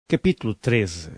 Capítulo 13.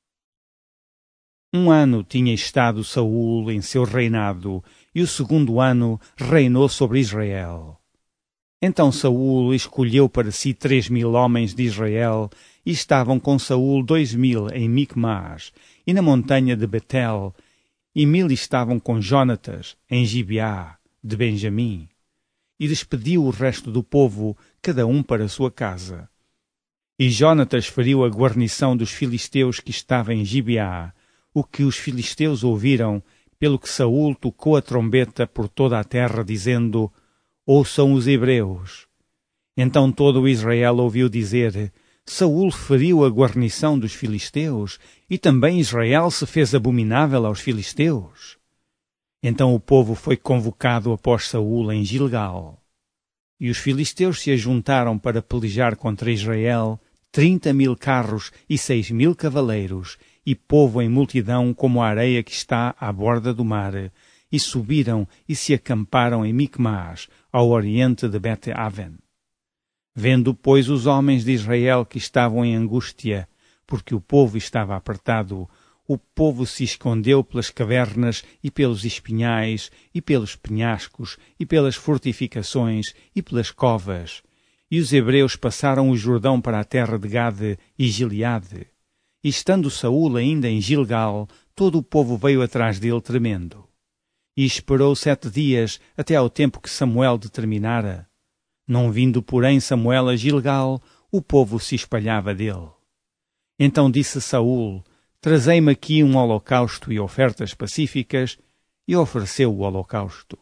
Um ano tinha estado Saul em seu reinado, e o segundo ano reinou sobre Israel. Então Saul escolheu para si 3.000 homens de Israel, e estavam com Saul 2.000 em Micmas, e na montanha de Betel, e 1.000 estavam com Jonatas, em Gibeá, de Benjamim. E despediu o resto do povo, cada um para sua casa. E Jonatas feriu a guarnição dos filisteus que estava em Gibeá, o que os filisteus ouviram, pelo que Saul tocou a trombeta por toda a terra, dizendo: Ouçam os hebreus. Então todo o Israel ouviu dizer: Saul feriu a guarnição dos filisteus, e também Israel se fez abominável aos filisteus. Então o povo foi convocado após Saul em Gilgal. E os filisteus se ajuntaram para pelejar contra Israel, 30.000 carros e 6.000 cavaleiros, e povo em multidão como a areia que está à borda do mar, e subiram e se acamparam em Micmas, ao oriente de Bet-Aven. Vendo, pois, os homens de Israel que estavam em angústia, porque o povo estava apertado, o povo se escondeu pelas cavernas e pelos espinhais, e pelos penhascos, e pelas fortificações, e pelas covas. E os hebreus passaram o Jordão para a terra de Gade e Gileade. E estando Saul ainda em Gilgal, todo o povo veio atrás dele tremendo. E esperou 7 dias, até ao tempo que Samuel determinara. Não vindo, porém, Samuel a Gilgal, o povo se espalhava dele. Então disse Saul: Trazei-me aqui um holocausto e ofertas pacíficas, e ofereceu o holocausto.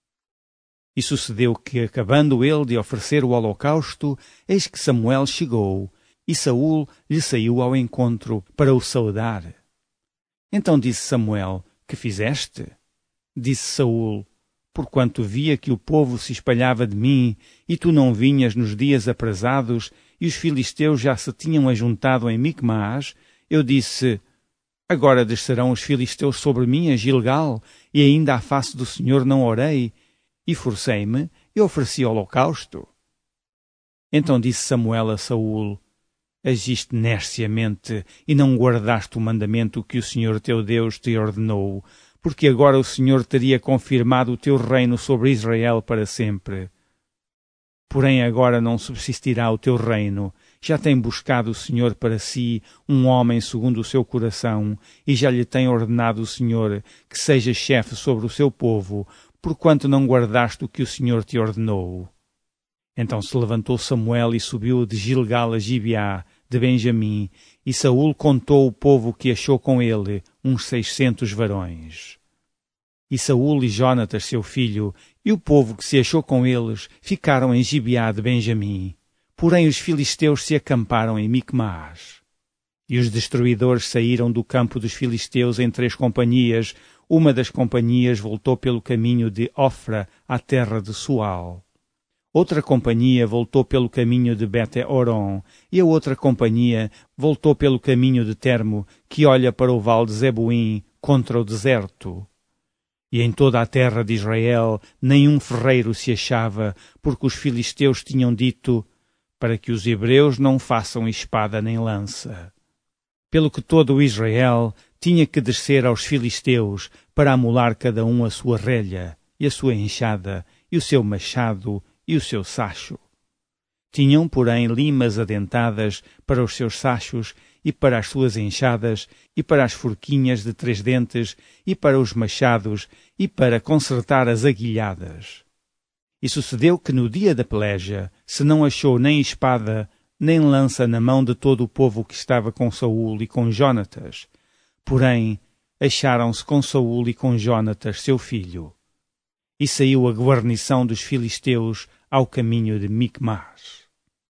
E sucedeu que, acabando ele de oferecer o holocausto, eis que Samuel chegou, e Saul lhe saiu ao encontro para o saudar. Então disse Samuel: Que fizeste? Disse Saul: Porquanto via que o povo se espalhava de mim, e tu não vinhas nos dias aprazados, e os filisteus já se tinham ajuntado em Micmas, eu disse: Agora descerão os filisteus sobre mim a Gilgal, e ainda à face do Senhor não orei, e forcei-me e ofereci holocausto. Então disse Samuel a Saul: Agiste nesciamente e não guardaste o mandamento que o Senhor teu Deus te ordenou, porque agora o Senhor teria confirmado o teu reino sobre Israel para sempre. Porém agora não subsistirá o teu reino, já tem buscado o Senhor para si um homem segundo o seu coração, e já lhe tem ordenado o Senhor que seja chefe sobre o seu povo, porquanto não guardaste o que o Senhor te ordenou. Então se levantou Samuel e subiu de Gilgal a Gibeá, de Benjamim, e Saul contou o povo que achou com ele, uns 600 varões. E Saul e Jonatas, seu filho, e o povo que se achou com eles, ficaram em Gibeá de Benjamim. Porém os filisteus se acamparam em Micmas. E os destruidores saíram do campo dos filisteus em 3 companhias. Uma das companhias voltou pelo caminho de Ofra à terra de Sual. Outra companhia voltou pelo caminho de Bet-Horon, e a outra companhia voltou pelo caminho de Termo, que olha para o vale de Zeboim, contra o deserto. E em toda a terra de Israel nenhum ferreiro se achava, porque os filisteus tinham dito: para que os hebreus não façam espada nem lança. Pelo que todo o Israel tinha que descer aos filisteus para amolar cada um a sua relha, e a sua enxada, e o seu machado, e o seu sacho. Tinham, porém, limas adentadas para os seus sachos, e para as suas enxadas, e para as forquinhas de 3 dentes, e para os machados, e para consertar as aguilhadas. E sucedeu que no dia da peleja se não achou nem espada, nem lança na mão de todo o povo que estava com Saul e com Jonatas. Porém, acharam-se com Saul e com Jonatas, seu filho. E saiu a guarnição dos filisteus ao caminho de Micmas.